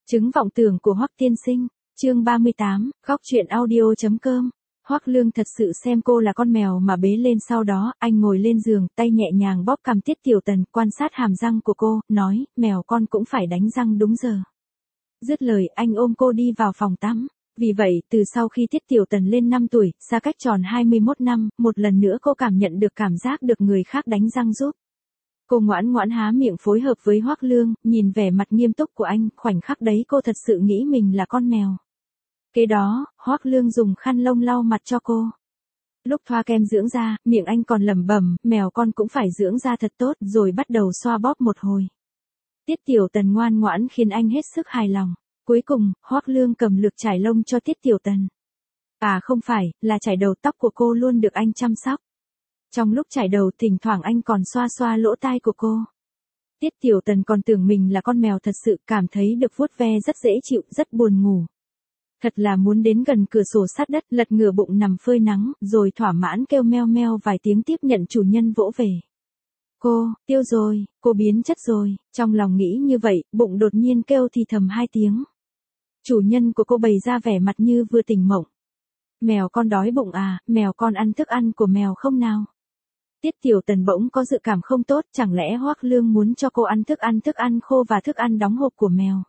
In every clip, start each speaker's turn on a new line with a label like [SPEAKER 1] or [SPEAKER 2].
[SPEAKER 1] Chứng vọng tưởng của Hoắc tiên sinh, chương 38, góc truyện audio.com. Hoắc Lương thật sự xem cô là con mèo mà bế lên, sau đó, anh ngồi lên giường, tay nhẹ nhàng bóp cằm Tiết Tiểu Tần, quan sát hàm răng của cô, nói, mèo con cũng phải đánh răng đúng giờ. Dứt lời, anh ôm cô đi vào phòng tắm. Vì vậy, từ sau khi Tiết Tiểu Tần lên 5 tuổi, xa cách tròn 21 năm, một lần nữa cô cảm nhận được cảm giác được người khác đánh răng giúp. Cô ngoãn ngoãn há miệng phối hợp với Hoắc Lương, nhìn vẻ mặt nghiêm túc của anh, khoảnh khắc đấy cô thật sự nghĩ mình là con mèo. Kế đó, Hoắc Lương dùng khăn lông lau mặt cho cô. Lúc thoa kem dưỡng da, miệng anh còn lẩm bẩm, mèo con cũng phải dưỡng da thật tốt, rồi bắt đầu xoa bóp một hồi. Tiết Tiểu Tần ngoan ngoãn khiến anh hết sức hài lòng. Cuối cùng, Hoắc Lương cầm lược chải lông cho Tiết Tiểu Tần. À không phải, là chải đầu, tóc của cô luôn được anh chăm sóc. Trong lúc chải đầu, thỉnh thoảng anh còn xoa xoa lỗ tai của cô. Tiết Tiểu Tần còn tưởng mình là con mèo thật sự, cảm thấy được vuốt ve rất dễ chịu, rất buồn ngủ. Thật là muốn đến gần cửa sổ sát đất, lật ngửa bụng nằm phơi nắng, rồi thỏa mãn kêu meo meo vài tiếng tiếp nhận chủ nhân vỗ về. Cô, tiêu rồi, cô biến chất rồi, trong lòng nghĩ như vậy, bụng đột nhiên kêu thì thầm 2 tiếng. Chủ nhân của cô bày ra vẻ mặt như vừa tỉnh mộng. Mèo con đói bụng à, mèo con ăn thức ăn của mèo không nào? Tiết Tiểu Tần bỗng có dự cảm không tốt, chẳng lẽ Hoắc Lương muốn cho cô ăn thức ăn khô và thức ăn đóng hộp của mèo?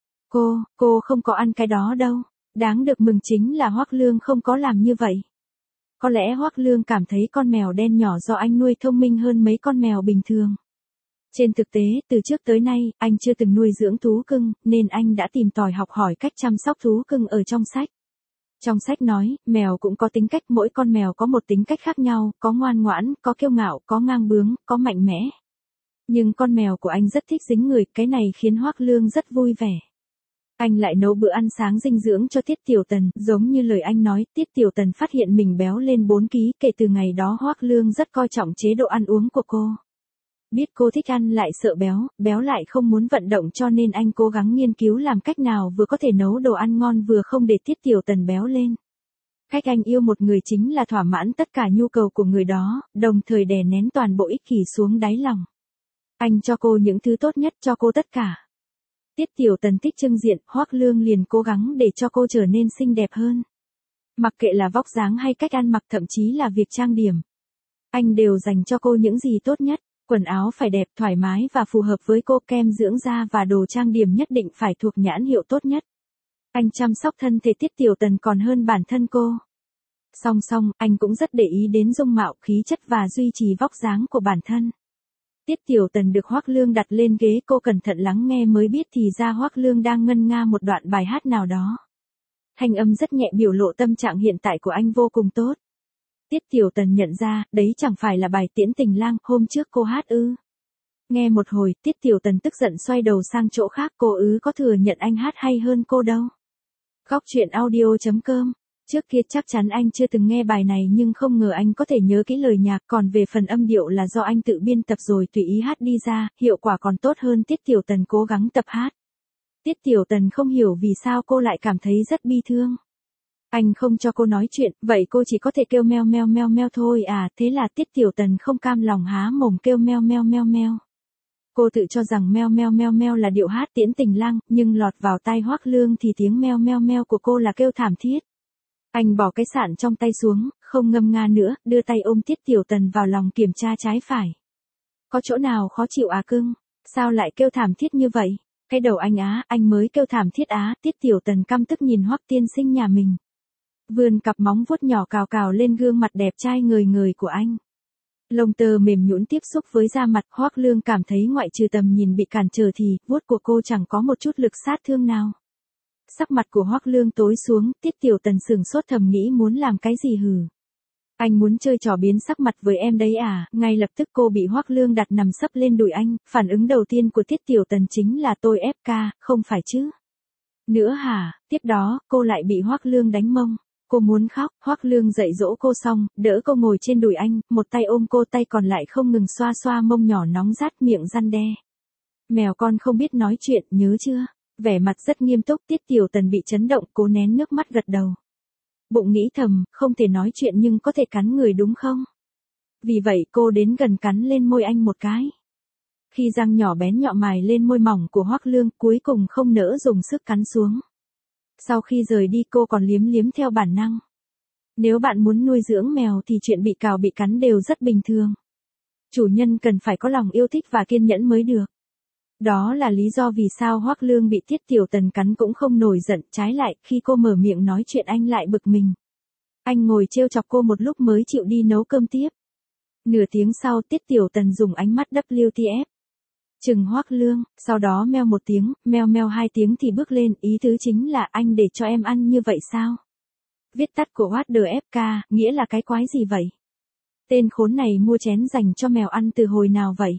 [SPEAKER 1] Cô không có ăn cái đó đâu. Đáng được mừng chính là Hoắc Lương không có làm như vậy. Có lẽ Hoắc Lương cảm thấy con mèo đen nhỏ do anh nuôi thông minh hơn mấy con mèo bình thường. Trên thực tế, từ trước tới nay, anh chưa từng nuôi dưỡng thú cưng, nên anh đã tìm tòi học hỏi cách chăm sóc thú cưng ở trong sách. Trong sách nói, mèo cũng có tính cách, mỗi con mèo có một tính cách khác nhau, có ngoan ngoãn, có kiêu ngạo, có ngang bướng, có mạnh mẽ. Nhưng con mèo của anh rất thích dính người, cái này khiến Hoắc Lương rất vui vẻ. Anh lại nấu bữa ăn sáng dinh dưỡng cho Tiết Tiểu Tần, giống như lời anh nói, Tiết Tiểu Tần phát hiện mình béo lên 4 kg, kể từ ngày đó Hoắc Lương rất coi trọng chế độ ăn uống của cô. Biết cô thích ăn lại sợ béo, béo lại không muốn vận động, cho nên anh cố gắng nghiên cứu làm cách nào vừa có thể nấu đồ ăn ngon vừa không để Tiết Tiểu Tần béo lên. Cách anh yêu một người chính là thỏa mãn tất cả nhu cầu của người đó, đồng thời đè nén toàn bộ ích kỷ xuống đáy lòng. Anh cho cô những thứ tốt nhất, cho cô tất cả. Tiết Tiểu Tần thích trưng diện, Hoắc Lương liền cố gắng để cho cô trở nên xinh đẹp hơn. Mặc kệ là vóc dáng hay cách ăn mặc, thậm chí là việc trang điểm. Anh đều dành cho cô những gì tốt nhất. Quần áo phải đẹp, thoải mái và phù hợp với cô, kem dưỡng da và đồ trang điểm nhất định phải thuộc nhãn hiệu tốt nhất. Anh chăm sóc thân thể Tiết Tiểu Tần còn hơn bản thân cô. Song song, anh cũng rất để ý đến dung mạo, khí chất và duy trì vóc dáng của bản thân. Tiết Tiểu Tần được Hoắc Lương đặt lên ghế, cô cẩn thận lắng nghe mới biết thì ra Hoắc Lương đang ngân nga một đoạn bài hát nào đó. Thanh âm rất nhẹ biểu lộ tâm trạng hiện tại của anh vô cùng tốt. Tiết Tiểu Tần nhận ra, đấy chẳng phải là bài Tiễn Tình Lang hôm trước cô hát ư? Nghe một hồi, Tiết Tiểu Tần tức giận xoay đầu sang chỗ khác, cô có thừa nhận anh hát hay hơn cô đâu. Góc truyện audio.com. Trước kia chắc chắn anh chưa từng nghe bài này, nhưng không ngờ anh có thể nhớ kỹ lời nhạc, còn về phần âm điệu là do anh tự biên tập rồi tùy ý hát đi ra, hiệu quả còn tốt hơn Tiết Tiểu Tần cố gắng tập hát. Tiết Tiểu Tần không hiểu vì sao cô lại cảm thấy rất bi thương. Anh không cho cô nói chuyện, vậy cô chỉ có thể kêu meo meo meo meo thôi à, thế là Tiết Tiểu Tần không cam lòng há mồm kêu meo meo meo meo. Cô tự cho rằng meo meo meo meo là điệu hát Tiễn Tình Lang, nhưng lọt vào tai Hoắc Lương thì tiếng meo meo meo của cô là kêu thảm thiết. Anh bỏ cái sạn trong tay xuống, không ngâm nga nữa, đưa tay ôm Tiết Tiểu Tần vào lòng kiểm tra trái phải. Có chỗ nào khó chịu à cưng? Sao lại kêu thảm thiết như vậy? Cái đầu anh á, anh mới kêu thảm thiết á. Tiết Tiểu Tần căm tức nhìn Hoắc tiên sinh nhà mình. Vươn cặp móng vuốt nhỏ cào cào lên gương mặt đẹp trai ngời ngời của anh. Lông tơ mềm nhũn tiếp xúc với da mặt, Hoắc Lương cảm thấy ngoại trừ tầm nhìn bị cản trở thì vuốt của cô chẳng có một chút lực sát thương nào. Sắc mặt của Hoắc Lương tối xuống, Tiết Tiểu Tần sửng sốt thầm nghĩ muốn làm cái gì hử? Anh muốn chơi trò biến sắc mặt với em đấy à? Ngay lập tức cô bị Hoắc Lương đặt nằm sấp lên đùi anh, phản ứng đầu tiên của Tiết Tiểu Tần chính là tôi ép ca, không phải chứ? Nữa hả? Tiếp đó, cô lại bị Hoắc Lương đánh mông. Cô muốn khóc, Hoắc Lương dạy dỗ cô xong, đỡ cô ngồi trên đùi anh, một tay ôm cô, tay còn lại không ngừng xoa xoa mông nhỏ nóng rát, miệng răn đe. Mèo con không biết nói chuyện, nhớ chưa? Vẻ mặt rất nghiêm túc, Tiết Tiểu Tần bị chấn động, cố nén nước mắt gật đầu. Bụng nghĩ thầm, không thể nói chuyện nhưng có thể cắn người đúng không? Vì vậy cô đến gần cắn lên môi anh một cái. Khi răng nhỏ bén nhọn mài lên môi mỏng của Hoắc Lương, cuối cùng không nỡ dùng sức cắn xuống. Sau khi rời đi cô còn liếm liếm theo bản năng. Nếu bạn muốn nuôi dưỡng mèo thì chuyện bị cào bị cắn đều rất bình thường. Chủ nhân cần phải có lòng yêu thích và kiên nhẫn mới được. Đó là lý do vì sao Hoắc Lương bị Tiết Tiểu Tần cắn cũng không nổi giận, trái lại, khi cô mở miệng nói chuyện anh lại bực mình. Anh ngồi trêu chọc cô một lúc mới chịu đi nấu cơm tiếp. Nửa tiếng sau Tiết Tiểu Tần dùng ánh mắt WTF chừng Hoắc Lương, sau đó meo một tiếng, meo meo hai tiếng thì bước lên, ý tứ chính là anh để cho em ăn như vậy sao? Viết tắt của What the FK, nghĩa là cái quái gì vậy? Tên khốn này mua chén dành cho mèo ăn từ hồi nào vậy?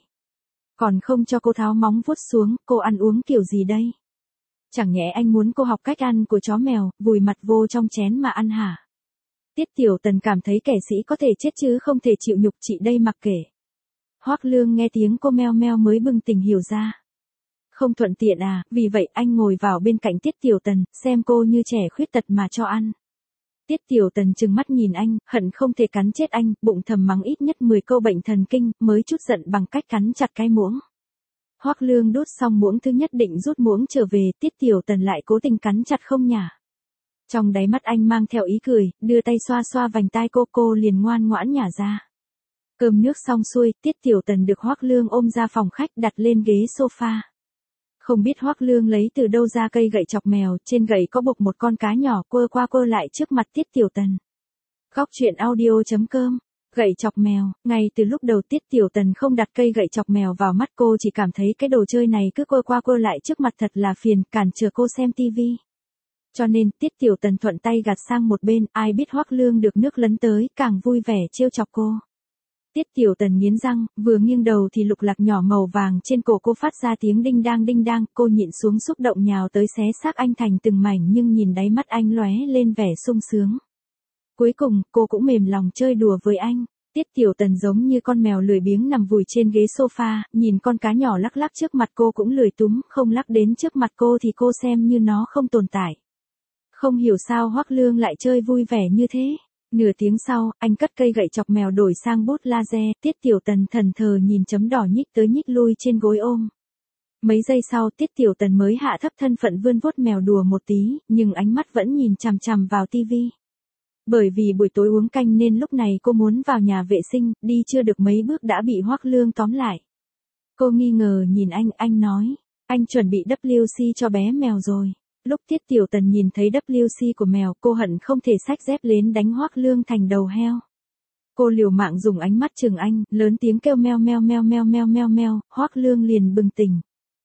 [SPEAKER 1] Còn không cho cô tháo móng vuốt xuống, cô ăn uống kiểu gì đây? Chẳng nhẽ anh muốn cô học cách ăn của chó mèo, vùi mặt vô trong chén mà ăn hả? Tiết Tiểu Tần cảm thấy kẻ sĩ có thể chết chứ không thể chịu nhục, chị đây mặc kệ. Hoắc Lương nghe tiếng cô meo meo mới bừng tỉnh hiểu ra. Không thuận tiện à, vì vậy anh ngồi vào bên cạnh Tiết Tiểu Tần, xem cô như trẻ khuyết tật mà cho ăn. Tiết Tiểu Tần trừng mắt nhìn anh, hận không thể cắn chết anh, bụng thầm mắng ít nhất 10 câu bệnh thần kinh, mới chút giận bằng cách cắn chặt cái muỗng. Hoắc Lương đút xong muỗng thứ nhất định rút muỗng trở về, Tiết Tiểu Tần lại cố tình cắn chặt không nhả. Trong đáy mắt anh mang theo ý cười, đưa tay xoa xoa vành tai cô liền ngoan ngoãn nhả ra. Cơm nước xong xuôi, Tiết Tiểu Tần được Hoắc Lương ôm ra phòng khách đặt lên ghế sofa. Không biết Hoắc Lương lấy từ đâu ra cây gậy chọc mèo, trên gậy có buộc một con cá nhỏ quơ qua quơ lại trước mặt Tiết Tiểu Tần. Góc truyện audio.com. Gậy chọc mèo, ngay từ lúc đầu Tiết Tiểu Tần không đặt cây gậy chọc mèo vào mắt cô, chỉ cảm thấy cái đồ chơi này cứ quơ qua quơ lại trước mặt thật là phiền, cản trở cô xem tivi. Cho nên Tiết Tiểu Tần thuận tay gạt sang một bên, ai biết Hoắc Lương được nước lấn tới, càng vui vẻ trêu chọc cô. Tiết Tiểu Tần nghiến răng, vừa nghiêng đầu thì lục lạc nhỏ màu vàng trên cổ cô phát ra tiếng đinh đang, cô nhịn xuống xúc động nhào tới xé xác anh thành từng mảnh, nhưng nhìn đáy mắt anh lóe lên vẻ sung sướng. Cuối cùng, cô cũng mềm lòng chơi đùa với anh. Tiết Tiểu Tần giống như con mèo lười biếng nằm vùi trên ghế sofa, nhìn con cá nhỏ lắc lắc trước mặt cô cũng lười túm, không lắc đến trước mặt cô thì cô xem như nó không tồn tại. Không hiểu sao Hoắc Lương lại chơi vui vẻ như thế. Nửa tiếng sau, anh cất cây gậy chọc mèo đổi sang bút laser, Tiết Tiểu Tần thần thờ nhìn chấm đỏ nhích tới nhích lui trên gối ôm. Mấy giây sau Tiết Tiểu Tần mới hạ thấp thân phận vươn vuốt mèo đùa một tí, nhưng ánh mắt vẫn nhìn chằm chằm vào tivi. Bởi vì buổi tối uống canh nên lúc này cô muốn vào nhà vệ sinh, đi chưa được mấy bước đã bị Hoắc Lương tóm lại. Cô nghi ngờ nhìn anh nói, anh chuẩn bị WC cho bé mèo rồi. Lúc Tiết Tiểu Tần nhìn thấy WC của mèo, cô hận không thể xách dép lên đánh Hoắc Lương thành đầu heo. Cô liều mạng dùng ánh mắt chừng anh, lớn tiếng kêu meo meo meo meo meo meo meo, Hoắc Lương liền bừng tỉnh.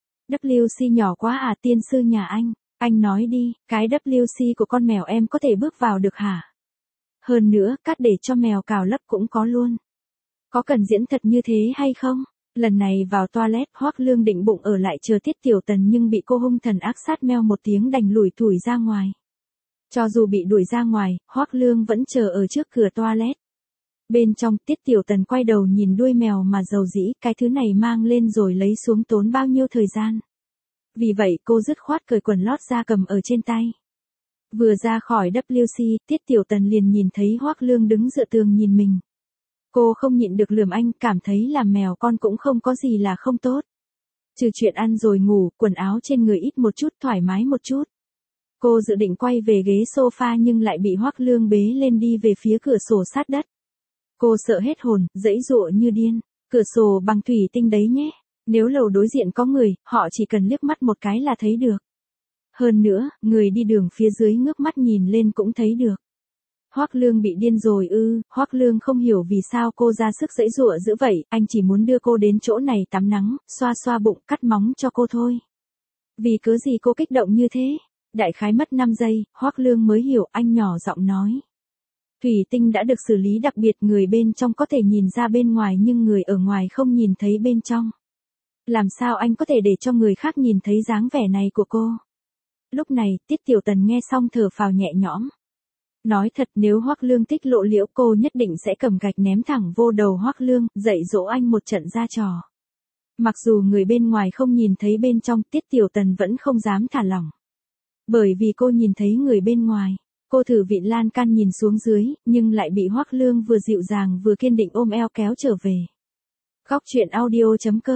[SPEAKER 1] WC nhỏ quá à, tiên sư nhà anh nói đi, cái WC của con mèo em có thể bước vào được hả? Hơn nữa, cát để cho mèo cào lấp cũng có luôn. Có cần diễn thật như thế hay không? Lần này vào toilet, Hoắc Lương định bụng ở lại chờ Tiết Tiểu Tần nhưng bị cô hung thần ác sát meo một tiếng đành lủi thủi ra ngoài. Cho dù bị đuổi ra ngoài, Hoắc Lương vẫn chờ ở trước cửa toilet. Bên trong, Tiết Tiểu Tần quay đầu nhìn đuôi mèo mà dầu dĩ, cái thứ này mang lên rồi lấy xuống tốn bao nhiêu thời gian. Vì vậy cô dứt khoát cởi quần lót ra cầm ở trên tay. Vừa ra khỏi WC, Tiết Tiểu Tần liền nhìn thấy Hoắc Lương đứng dựa tường nhìn mình. Cô không nhịn được lườm anh, cảm thấy làm mèo con cũng không có gì là không tốt. Trừ chuyện ăn rồi ngủ, quần áo trên người ít một chút, thoải mái một chút. Cô dự định quay về ghế sofa nhưng lại bị Hoắc Lương bế lên đi về phía cửa sổ sát đất. Cô sợ hết hồn, giãy giụa như điên. Cửa sổ bằng thủy tinh đấy nhé. Nếu lầu đối diện có người, họ chỉ cần liếc mắt một cái là thấy được. Hơn nữa, người đi đường phía dưới ngước mắt nhìn lên cũng thấy được. Hoắc Lương bị điên rồi ư? Hoắc Lương không hiểu vì sao cô ra sức giãy giụa dữ vậy, anh chỉ muốn đưa cô đến chỗ này tắm nắng, xoa xoa bụng, cắt móng cho cô thôi. Vì cớ gì cô kích động như thế? Đại khái mất 5 giây, Hoắc Lương mới hiểu, anh nhỏ giọng nói. Thủy tinh đã được xử lý đặc biệt, người bên trong có thể nhìn ra bên ngoài nhưng người ở ngoài không nhìn thấy bên trong. Làm sao anh có thể để cho người khác nhìn thấy dáng vẻ này của cô? Lúc này, Tiết Tiểu Tần nghe xong thở phào nhẹ nhõm. Nói thật, nếu Hoắc Lương thích lộ liễu cô nhất định sẽ cầm gạch ném thẳng vô đầu Hoắc Lương, dạy dỗ anh một trận ra trò. Mặc dù người bên ngoài không nhìn thấy bên trong, Tiết Tiểu Tần vẫn không dám thả lỏng. Bởi vì cô nhìn thấy người bên ngoài. Cô thử vịn lan can nhìn xuống dưới, nhưng lại bị Hoắc Lương vừa dịu dàng vừa kiên định ôm eo kéo trở về. Góc truyện audio.com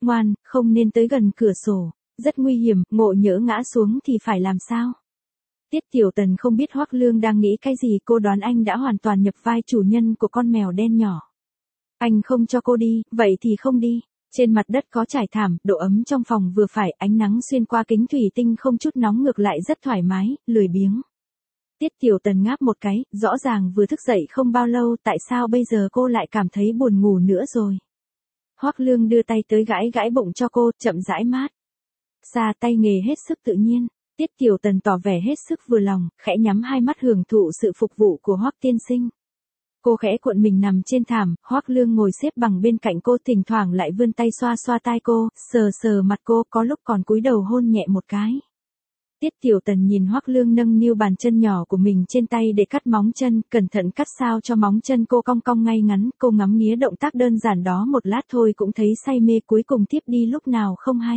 [SPEAKER 1] Ngoan, không nên tới gần cửa sổ. Rất nguy hiểm, ngộ nhỡ ngã xuống thì phải làm sao? Tiết Tiểu Tần không biết Hoắc Lương đang nghĩ cái gì, cô đoán anh đã hoàn toàn nhập vai chủ nhân của con mèo đen nhỏ. Anh không cho cô đi, vậy thì không đi. Trên mặt đất có trải thảm, độ ấm trong phòng vừa phải, ánh nắng xuyên qua kính thủy tinh không chút nóng, ngược lại rất thoải mái, lười biếng. Tiết Tiểu Tần ngáp một cái, rõ ràng vừa thức dậy không bao lâu, tại sao bây giờ cô lại cảm thấy buồn ngủ nữa rồi? Hoắc Lương đưa tay tới gãi gãi bụng cho cô, chậm rãi mát. Xa tay nghề hết sức tự nhiên. Tiết Tiểu Tần tỏ vẻ hết sức vừa lòng, khẽ nhắm hai mắt hưởng thụ sự phục vụ của Hoắc tiên sinh. Cô khẽ cuộn mình nằm trên thảm, Hoắc Lương ngồi xếp bằng bên cạnh cô, thỉnh thoảng lại vươn tay xoa xoa tai cô, sờ sờ mặt cô, có lúc còn cúi đầu hôn nhẹ một cái. Tiết Tiểu Tần nhìn Hoắc Lương nâng niu bàn chân nhỏ của mình trên tay để cắt móng chân, cẩn thận cắt sao cho móng chân cô cong cong ngay ngắn, cô ngắm nghía động tác đơn giản đó một lát thôi cũng thấy say mê, cuối cùng tiếp đi lúc nào không hay.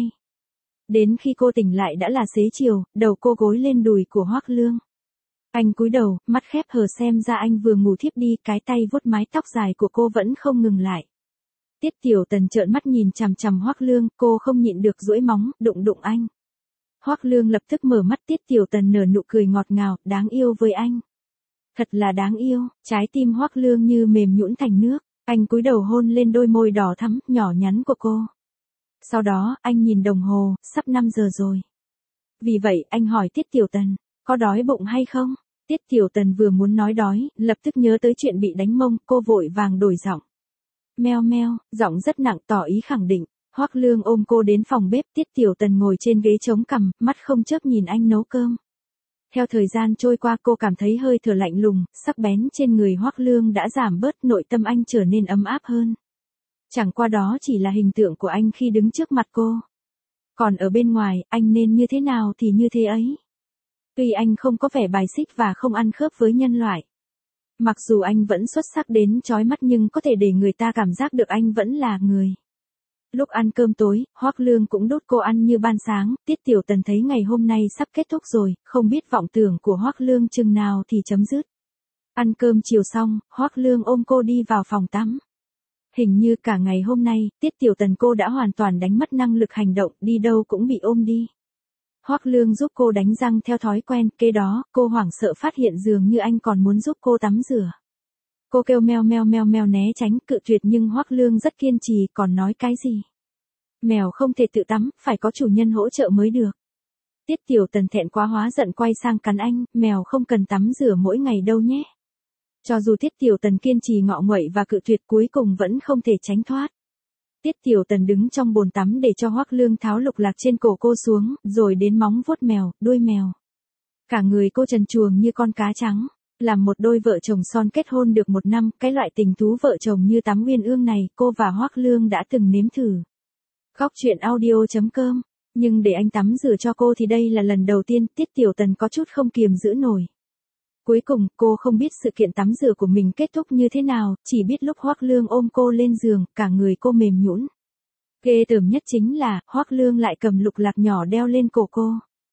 [SPEAKER 1] Đến khi cô tỉnh lại đã là xế chiều, đầu cô gối lên đùi của Hoắc Lương. Anh cúi đầu, mắt khép hờ, xem ra anh vừa ngủ thiếp đi, cái tay vuốt mái tóc dài của cô vẫn không ngừng lại. Tiết Tiểu Tần trợn mắt nhìn chằm chằm Hoắc Lương, cô không nhịn được duỗi móng, đụng đụng anh. Hoắc Lương lập tức mở mắt, Tiết Tiểu Tần nở nụ cười ngọt ngào, đáng yêu với anh. Thật là đáng yêu, trái tim Hoắc Lương như mềm nhũn thành nước, anh cúi đầu hôn lên đôi môi đỏ thắm, nhỏ nhắn của cô. Sau đó, anh nhìn đồng hồ, sắp 5 giờ rồi. Vì vậy, anh hỏi Tiết Tiểu Tần, có đói bụng hay không? Tiết Tiểu Tần vừa muốn nói đói, lập tức nhớ tới chuyện bị đánh mông, cô vội vàng đổi giọng. Meo meo, giọng rất nặng tỏ ý khẳng định. Hoắc Lương ôm cô đến phòng bếp, Tiết Tiểu Tần ngồi trên ghế chống cằm, mắt không chớp nhìn anh nấu cơm. Theo thời gian trôi qua, cô cảm thấy hơi thở lạnh lùng, sắc bén trên người Hoắc Lương đã giảm bớt, nội tâm anh trở nên ấm áp hơn. Chẳng qua đó chỉ là hình tượng của anh khi đứng trước mặt cô. Còn ở bên ngoài, anh nên như thế nào thì như thế ấy. Tuy anh không có vẻ bài xích và không ăn khớp với nhân loại. Mặc dù anh vẫn xuất sắc đến chói mắt nhưng có thể để người ta cảm giác được anh vẫn là người. Lúc ăn cơm tối, Hoắc Lương cũng đút cô ăn như ban sáng, Tiết Tiểu Tần thấy ngày hôm nay sắp kết thúc rồi, không biết vọng tưởng của Hoắc Lương chừng nào thì chấm dứt. Ăn cơm chiều xong, Hoắc Lương ôm cô đi vào phòng tắm. Hình như cả ngày hôm nay, Tiết Tiểu Tần cô đã hoàn toàn đánh mất năng lực hành động, đi đâu cũng bị ôm đi. Hoắc Lương giúp cô đánh răng theo thói quen, kế đó, cô hoảng sợ phát hiện dường như anh còn muốn giúp cô tắm rửa. Cô kêu meo meo meo meo né tránh, cự tuyệt, nhưng Hoắc Lương rất kiên trì, còn nói cái gì? Mèo không thể tự tắm, phải có chủ nhân hỗ trợ mới được. Tiết Tiểu Tần thẹn quá hóa giận quay sang cắn anh, mèo không cần tắm rửa mỗi ngày đâu nhé. Cho dù Tiết Tiểu Tần kiên trì ngọ nguậy và cự tuyệt, cuối cùng vẫn không thể tránh thoát. Tiết Tiểu Tần đứng trong bồn tắm để cho Hoắc Lương tháo lục lạc trên cổ cô xuống, rồi đến móng vuốt mèo, đuôi mèo. Cả người cô trần truồng như con cá trắng. Làm một đôi vợ chồng son kết hôn được 1 năm, cái loại tình thú vợ chồng như tắm uyên ương này, cô và Hoắc Lương đã từng nếm thử. Góc truyện audio.com. Nhưng để anh tắm rửa cho cô thì đây là lần đầu tiên, Tiết Tiểu Tần có chút không kiềm giữ nổi. Cuối cùng, cô không biết sự kiện tắm rửa của mình kết thúc như thế nào, chỉ biết lúc Hoắc Lương ôm cô lên giường, cả người cô mềm nhũn. Ghê tởm nhất chính là, Hoắc Lương lại cầm lục lạc nhỏ đeo lên cổ cô.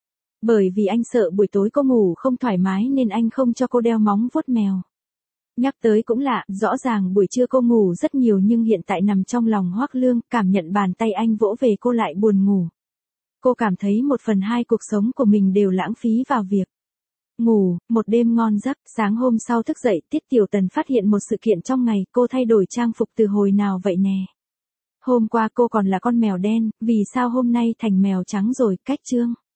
[SPEAKER 1] Bởi vì anh sợ buổi tối cô ngủ không thoải mái nên anh không cho cô đeo móng vuốt mèo. Nhắc tới cũng lạ, rõ ràng buổi trưa cô ngủ rất nhiều nhưng hiện tại nằm trong lòng Hoắc Lương, cảm nhận bàn tay anh vỗ về cô lại buồn ngủ. Cô cảm thấy 1/2 cuộc sống của mình đều lãng phí vào việc ngủ, một đêm ngon giấc. Sáng hôm sau thức dậy, Tiết Tiểu Tần phát hiện một sự kiện trong ngày, cô thay đổi trang phục từ hồi nào vậy nè? Hôm qua cô còn là con mèo đen, vì sao hôm nay thành mèo trắng rồi? Cách chương.